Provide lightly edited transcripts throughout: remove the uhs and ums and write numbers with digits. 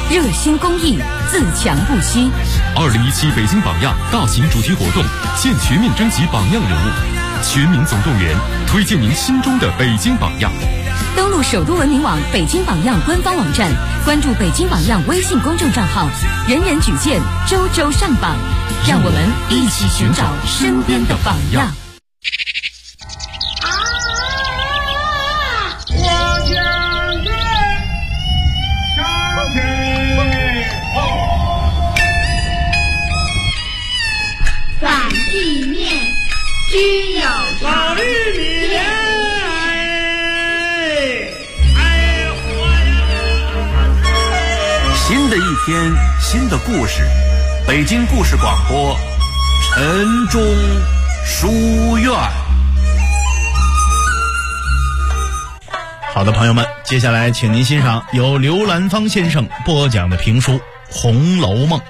热心公益，自强不息。 2017北京榜样大型主题活动现全面征集榜样人物，全民总动员，推荐您心中的北京榜样。 登录首都文明网北京榜样官方网站，关注北京榜样微信公众账号，人人举荐，周周上榜，让我们一起寻找身边的榜样。 反地面只有老玉米莲， 新的一天，新的故事，北京故事广播，晨钟书院。 好的，朋友们，接下来请您欣赏由刘兰芳先生播讲的评书《红楼梦》。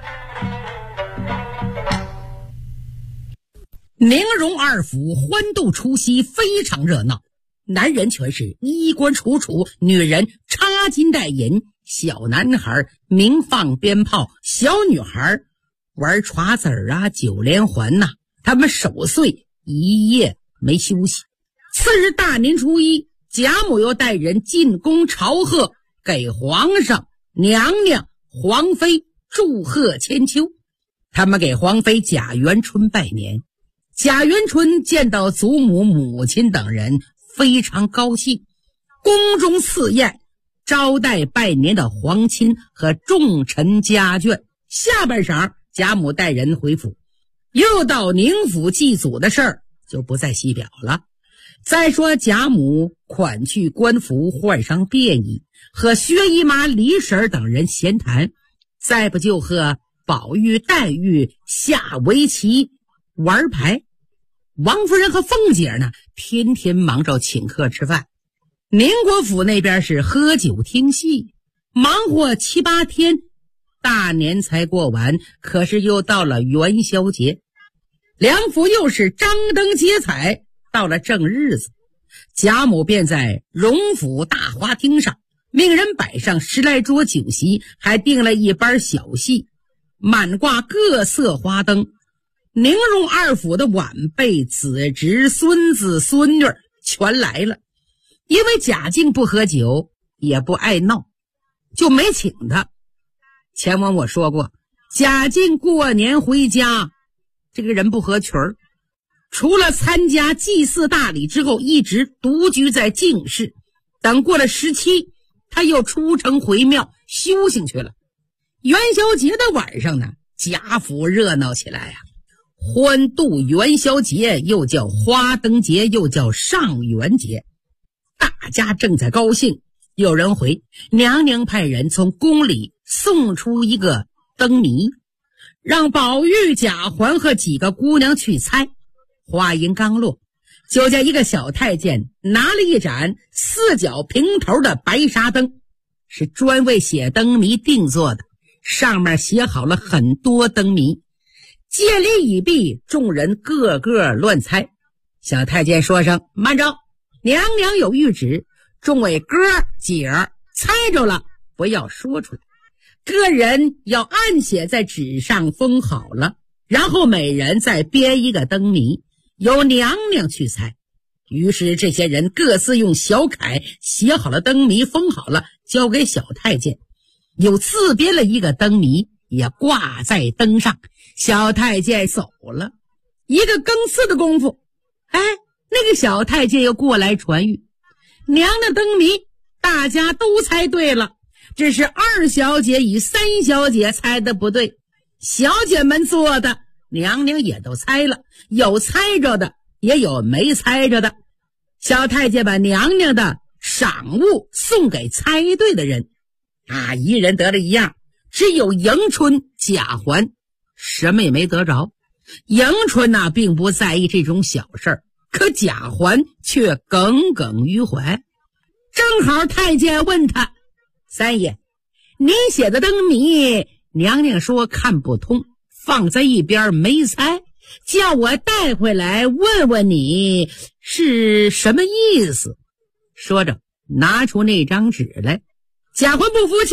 宁荣二府欢度除夕非常热闹，男人全是衣冠楚楚，女人插金戴银，小男孩鸣放鞭炮，小女孩玩耍子儿啊，九连环呐，他们守岁一夜没休息。次日大年初一，贾母又带人进宫朝贺，给皇上、娘娘、皇妃祝贺千秋。他们给皇妃贾元春拜年。贾元春见到祖母、母亲等人，非常高兴。宫中赐宴，招待拜年的皇亲和重臣家眷。下半晌，贾母带人回府，又到宁府祭祖的事儿就不再细表了。再说贾母款去官服，换上便衣，和薛姨妈、李婶等人闲谈，再不就和宝玉、黛玉下围棋、玩牌。王夫人和凤姐呢，天天忙着请客吃饭。宁国府那边是喝酒听戏，忙活7、8天，大年才过完，可是又到了元宵节。两府又是张灯结彩，到了正日子，贾母便在荣府大花厅上命人摆上10来桌酒席，还订了一班小戏，满挂各色花灯。宁荣二府的晚辈、子侄、孙子、孙女全来了。因为贾静不喝酒，也不爱闹，就没请他。前文我说过，贾静过年回家，这个人不合群儿，除了参加祭祀大礼之后，一直独居在静室。等过了17，他又出城回庙修行去了。元宵节的晚上呢，贾府热闹起来啊。欢度元宵节，又叫花灯节，又叫上元节，大家正在高兴。有人回，娘娘派人从宫里送出一个灯谜，让宝玉、贾环和几个姑娘去猜。话音刚落，就见一个小太监拿了一盏4角平头的白纱灯，是专为写灯谜定做的，上面写好了很多灯谜。借礼已毕，众人个个乱猜。小太监说声慢着，娘娘有谕旨，众位哥姐儿猜着了不要说出来，个人要暗写在纸上封好了，然后每人再编一个灯谜，由娘娘去猜。于是这些人各自用小楷写好了灯谜，封好了，交给小太监，又自编了一个灯谜，也挂在灯上。小太监走了，一个更次的功夫，那个小太监又过来传谕，娘娘灯谜大家都猜对了，只是2小姐与3小姐猜的不对。小姐们做的娘娘也都猜了，有猜着的也有没猜着的。小太监把娘娘的赏物送给猜对的人，一人得了一样，只有迎春、贾环什么也没得着。迎春并不在意这种小事儿，可贾环却耿耿于怀。正好太监问他，三爷，您写的灯谜娘娘说看不通，放在一边没猜，叫我带回来问问你是什么意思。说着拿出那张纸来。贾环不服气，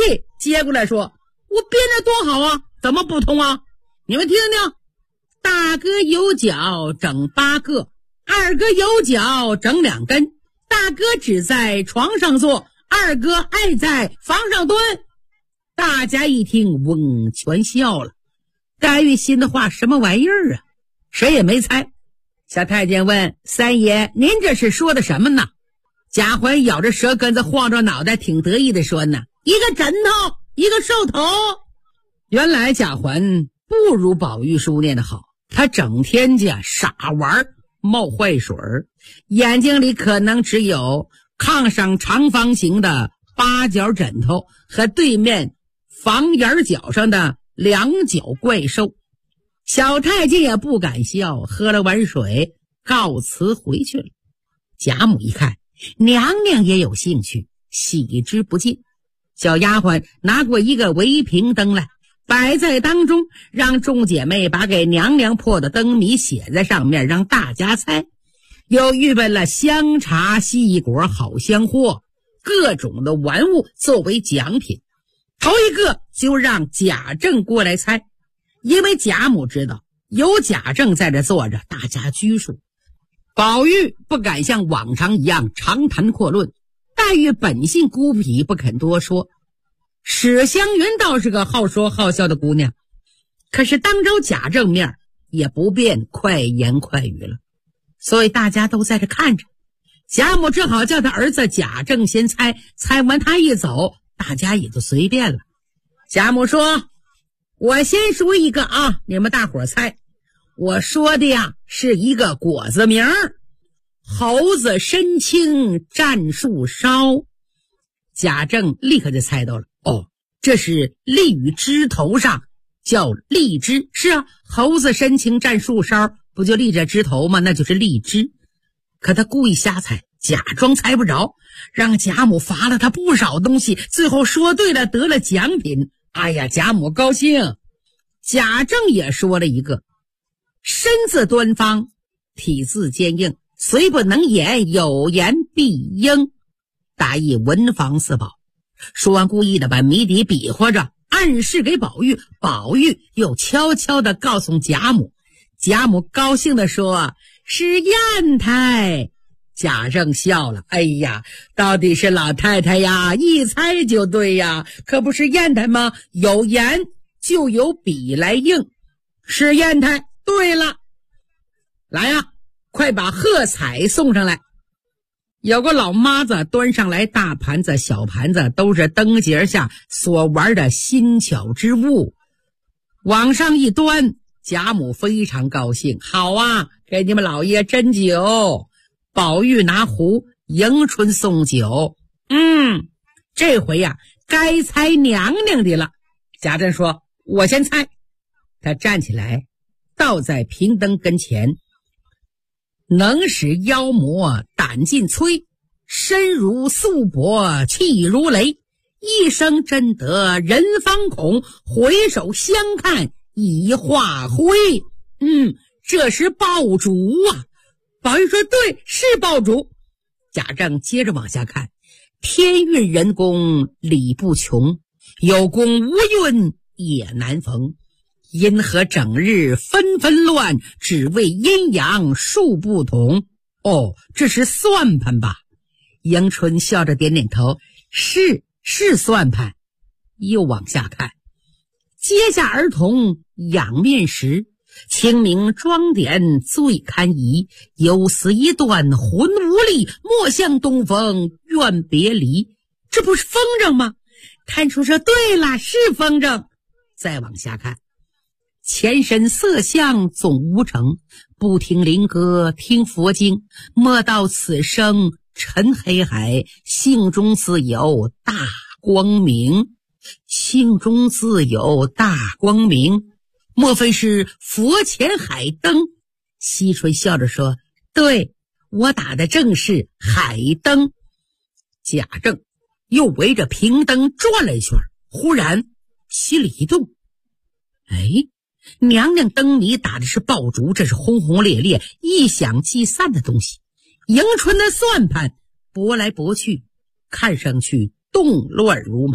接过来说：“我编的多好啊，怎么不通啊？你们听听，大哥有脚整8个，二哥有脚整2根，大哥只在床上坐，二哥爱在房上蹲。”大家一听，嗡，全笑了。黛玉心的话，什么玩意儿啊？谁也没猜。小太监问：“三爷，您这是说的什么呢？”贾环咬着舌根子，晃着脑袋，挺得意的说呢：“一个枕头，一个兽头。”原来贾环不如宝玉书念的好，他整天家傻玩冒坏水，眼睛里可能只有炕上长方形的8角枕头和对面房檐角上的2角怪兽。小太监也不敢笑，喝了碗水告辞回去了。贾母一看娘娘也有兴趣，喜之不尽。小丫鬟拿过一个围屏灯来，摆在当中，让众姐妹把给娘娘破的灯谜写在上面，让大家猜。又预备了香茶、西果、好香货，各种的玩物作为奖品。头一个就让贾政过来猜，因为贾母知道有贾政在这坐着，大家拘束。宝玉不敢像往常一样长谈阔论，黛玉本性孤僻，不肯多说。史湘云倒是个好说好笑的姑娘，可是当着贾政面也不便快言快语了，所以大家都在这看着。贾母只好叫他儿子贾政先猜，猜完他一走，大家也就随便了。贾母说：“我先说一个啊，你们大伙猜。我说的呀是一个果子名，猴子身轻战树梢。”贾政立刻就猜到了，哦，这是立于枝头上，叫荔枝。是啊，猴子身轻战树梢，不就立着枝头吗？那就是荔枝。可他故意瞎猜，假装猜不着，让贾母罚了他不少东西，最后说对了，得了奖品。哎呀，贾母高兴。贾政也说了一个：身子端方，体字坚硬，虽不能言，有言必应，大意文房四宝。说完，故意的把谜底比划着，暗示给宝玉，宝玉又悄悄地告诉贾母。贾母高兴地说：“是砚台。”贾政笑了：“哎呀，到底是老太太呀，一猜就对呀，可不是砚台吗？有言就有笔来应，是砚台。对了，来呀，快把贺彩送上来。”有个老妈子端上来大盘子小盘子，都是灯节下所玩的新巧之物，往上一端，贾母非常高兴：“好啊，给你们老爷斟酒。”宝玉拿壶，迎春送酒。这回呀，该猜娘娘的了。贾政说：“我先猜。”他站起来，倒在平灯跟前，能使妖魔胆尽摧，身如素帛，气如雷，一声真得人方恐，回首相看已化灰。这是爆竹啊！宝玉说：“对，是爆竹。”贾政接着往下看：“天运人工理不穷，有功无运也难逢。因何整日纷纷乱，只为阴阳数不同。”哦，这是算盘吧？迎春笑着点点头：“是算盘。”又往下看：“阶下儿童仰面时，清明装点最堪宜，有死一段魂无力，莫向东风愿别离。”这不是风筝吗？看出说对了，是风筝。再往下看：“前身色相总无成，不听灵歌听佛经，莫道此生沉黑海，性中自有大光明。”性中自有大光明，莫非是佛前海灯？惜春笑着说：“对，我打的正是海灯。”贾政又围着平灯转了一圈，忽然心里一动：“哎，娘娘灯谜打的是爆竹，这是轰轰烈烈、一响即散的东西。迎春的算盘拨来拨去，看上去动乱如麻。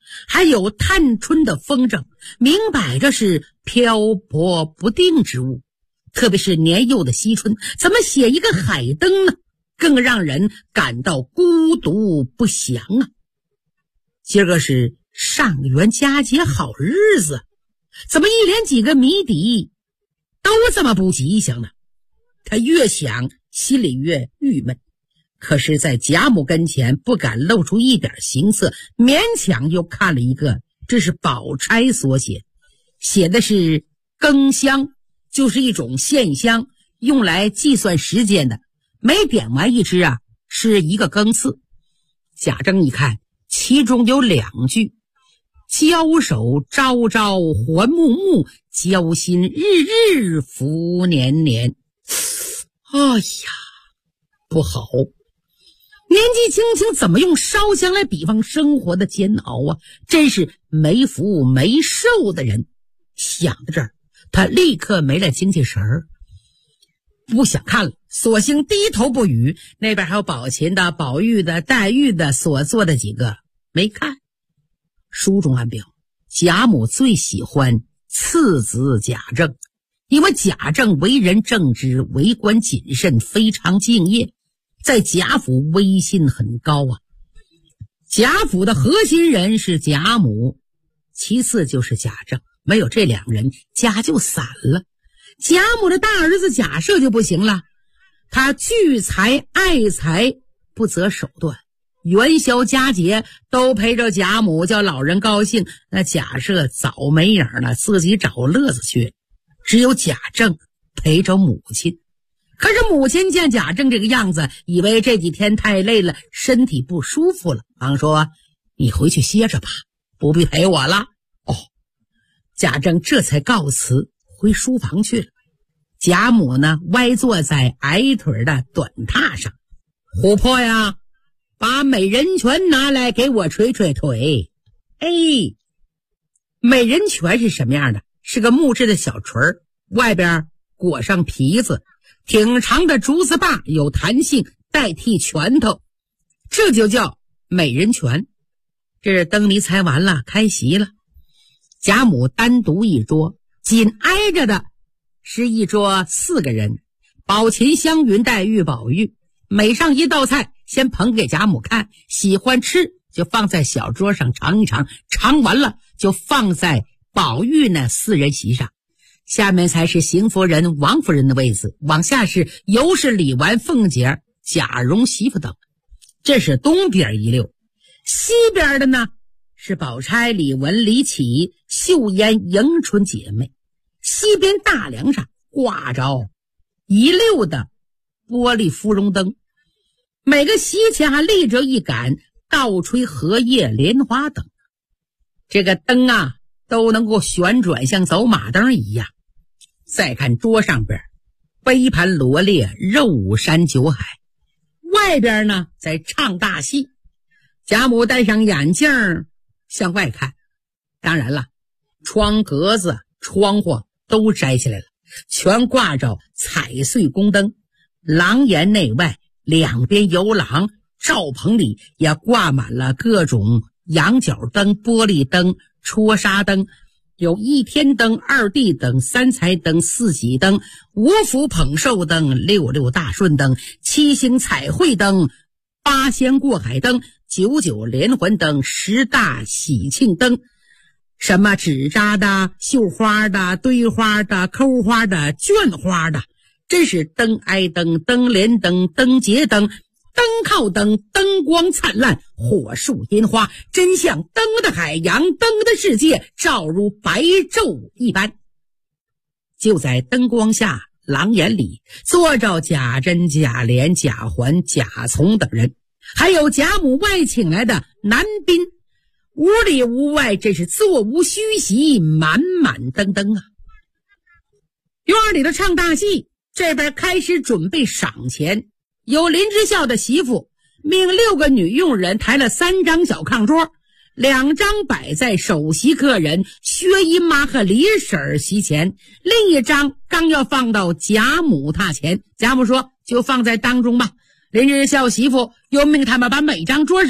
还有探春的风筝，明摆着是漂泊不定之物。特别是年幼的惜春，怎么写一个海灯呢？更让人感到孤独不祥啊！今儿个是上元佳节好日子，怎么一连几个谜底都这么不吉祥呢？他越想心里越郁闷，可是在贾母跟前不敢露出一点形色，勉强又看了一个，这是宝钗所写的是庚香，就是一种线香，用来计算时间的，每点完一支啊是一个庚次。贾政一看，其中有2句：交手朝朝还暮暮，交心日日复年年。哎呀，不好！年纪轻轻怎么用烧香来比方生活的煎熬啊？真是没福没寿的人。想到这儿，他立刻没了精气神儿，不想看了，索性低头不语。那边还有宝琴的、宝玉的、黛玉的所做的几个没看。书中暗表，贾母最喜欢次子贾政，因为贾政为人正直，为官谨慎，非常敬业，在贾府威信很高啊。贾府的核心人是贾母，其次就是贾政，没有这2人，家就散了。贾母的大儿子贾赦就不行了，他聚财爱财，不择手段，元宵佳节都陪着贾母，叫老人高兴。那贾赦早没影了，自己找乐子去。只有贾政陪着母亲，可是母亲见贾政这个样子，以为这几天太累了，身体不舒服了，忙说：“你回去歇着吧，不必陪我了。”哦，贾政这才告辞回书房去了。贾母呢，歪坐在矮腿的短榻上。琥珀呀，把美人拳拿来给我捶捶腿。哎，美人拳是什么样的？是个木质的小锤，外边裹上皮子，挺长的竹子把，有弹性，代替拳头，这就叫美人拳。这是灯谜猜完了，开席了。贾母单独一桌，紧挨着的是一桌4个人，宝琴、湘云、黛玉、宝玉。每上一道菜，先捧给贾母看，喜欢吃就放在小桌上尝一尝，尝完了就放在宝玉那4人席上。下面才是邢夫人、王夫人的位子，往下是尤氏、李纨、凤姐、贾蓉媳妇等。这是东边一溜。西边的呢是宝钗、李文、李绮、秀烟、迎春姐妹。西边大梁上挂着一溜的玻璃芙蓉灯，每个席前还立着一杆倒吹荷叶莲花灯。这个灯啊都能够旋转，像走马灯一样。再看桌上边，杯盘罗列，肉山酒海。外边呢在唱大戏。贾母戴上眼镜向外看，当然了，窗格子、窗户都摘下来了，全挂着彩穗宫灯。廊檐内外两边游廊罩棚里也挂满了各种羊角灯、玻璃灯、戳纱灯，有1天灯、2地灯、3彩灯、4喜灯、5福捧寿灯、6大顺灯、7星彩绘灯、8仙过海灯、9连环灯、10大喜庆灯，什么纸扎的、绣花的、堆花的、抠花的、绢花的，真是灯挨灯、灯连灯、灯结灯、灯靠灯，灯光灿烂，火树银花，真像灯的海洋，灯的世界，照如白昼一般。就在灯光下，廊檐里坐着贾珍、贾琏、贾环、贾从等人，还有贾母外请来的男宾。屋里屋外真是座无虚席，满满登登啊！院里头唱大戏，这边开始准备赏钱。有林之孝的媳妇命6个女佣人抬了3张小炕桌，2张摆在首席客人薛姨妈和李婶席前，另一张刚要放到贾母榻前。贾母说就放在当中吧。林之孝媳妇又命他们把每张桌上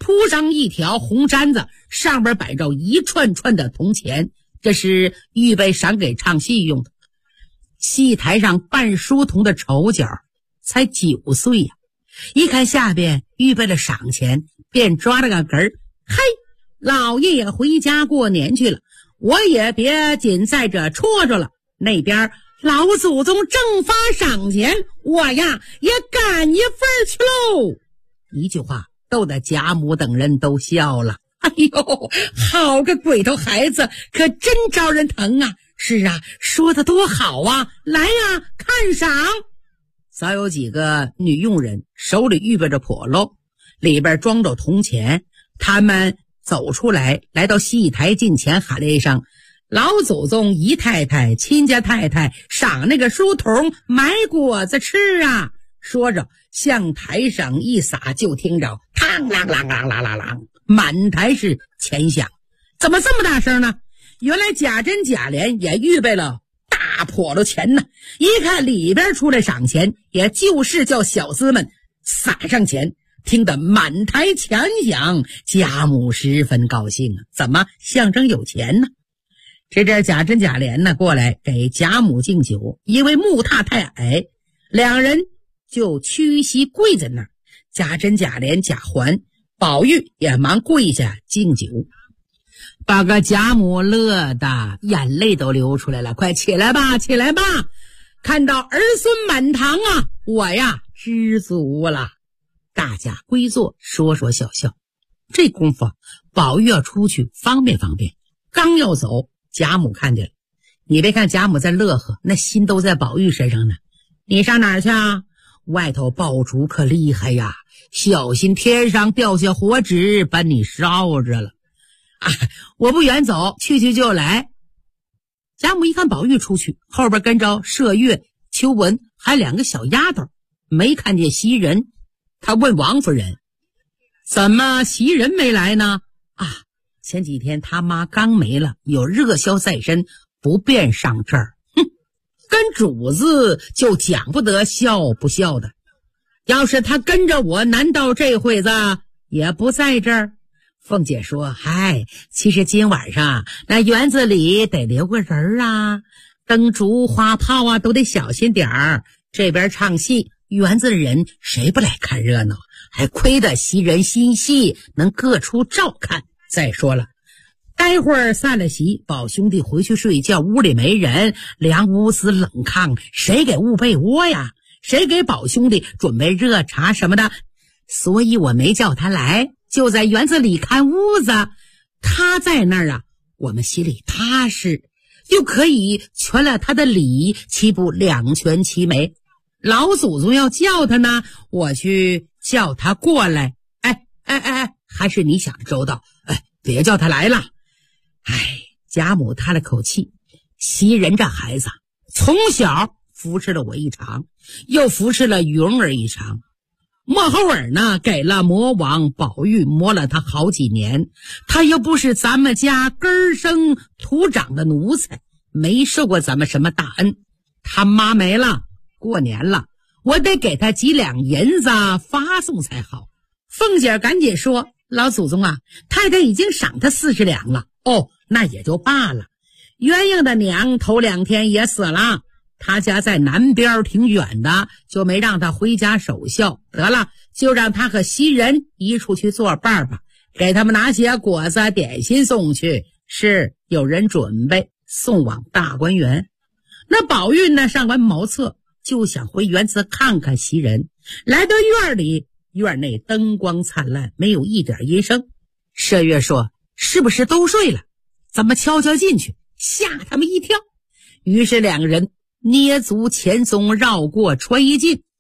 铺上一条红毡子，上边摆着一串串的铜钱，这是预备赏给唱戏用的。戏台上扮书童的丑角才9岁呀，一看下边预备了赏钱，便抓了个哏儿，嘿，老爷也回家过年去了，我也别紧在这戳着了，那边老祖宗正发赏钱，我呀也赶一份去喽。一句话逗得贾母等人都笑了。哎呦，好个鬼头孩子，可真招人疼啊！是啊，说的多好啊！来呀，看赏！早有几个女佣人手里预备着笸箩，里边装着铜钱，他们走出来，来到戏台近前，喊了一声：老祖宗姨太太亲家太太赏那个书童买果子吃啊！说着向台上一撒，就听着嘡啷啷啷啷啷啷，满台是钱响。怎么这么大声呢？原来贾珍贾琏也预备了大笸箩钱呢，一看里边出来赏钱，也就是叫小厮们撒上钱，听得满台钱响，贾母十分高兴啊，怎么象征有钱呢？这阵贾珍贾琏呢过来给贾母敬酒，因为木榻太矮，两人就屈膝跪在那儿。贾珍贾琏贾环宝玉也忙跪下敬酒，把个贾母乐的眼泪都流出来了。快起来吧，起来吧，看到儿孙满堂啊，我呀知足了。大家归坐，说说笑笑。这功夫宝玉要出去方便方便，刚要走，贾母看见了。你别看贾母在乐呵，那心都在宝玉身上呢。你上哪儿去啊？外头爆竹可厉害呀，小心天上掉下火纸把你烧着了。我不远走，去去就来。贾母一看宝玉出去，后边跟着麝月、秋纹还2个小丫头，没看见袭人。他问王夫人：怎么袭人没来呢？前几天他妈刚没了，有热销在身，不便上这儿。跟主子就讲不得孝不孝的，要是他跟着我，难道这会子也不在这儿？凤姐说：嗨，其实今晚上那园子里得留个人啊，灯烛花炮啊都得小心点儿。这边唱戏，园子的人谁不来看热闹？还亏得袭人心细，能各处照看。再说了，待会儿散了席，宝兄弟回去睡觉，屋里没人，凉屋子冷炕，谁给捂被窝呀？谁给宝兄弟准备热茶什么的？所以我没叫他来，就在园子里看屋子。他在那儿啊，我们心里踏实，又可以全了他的礼，岂不两全其美？老祖宗要叫他呢，我去叫他过来。还是你想的周到，别叫他来了。贾母叹了口气，袭人这孩子从小扶持了我一场，又扶持了云儿一场，莫后儿呢给了魔王宝玉磨了他好几年，他又不是咱们家根生土长的奴才，没受过咱们什么大恩。他妈没了，过年了，我得给他几两银子发送才好。凤姐赶紧说：老祖宗啊，太太已经赏他40两了。那也就罢了。鸳鸯的娘头2天也死了，他家在南边挺远的，就没让他回家守孝。得了，就让他和袭人一处去作伴吧，给他们拿些果子点心送去。是有人准备送往大观园。那宝玉呢，上完茅厕就想回园子看看袭人。来到院里，院内灯光灿烂，没有一点音声。麝月说：是不是都睡了？怎么悄悄进去，吓他们一跳？于是2个人捏足前踪，绕过穿衣镜，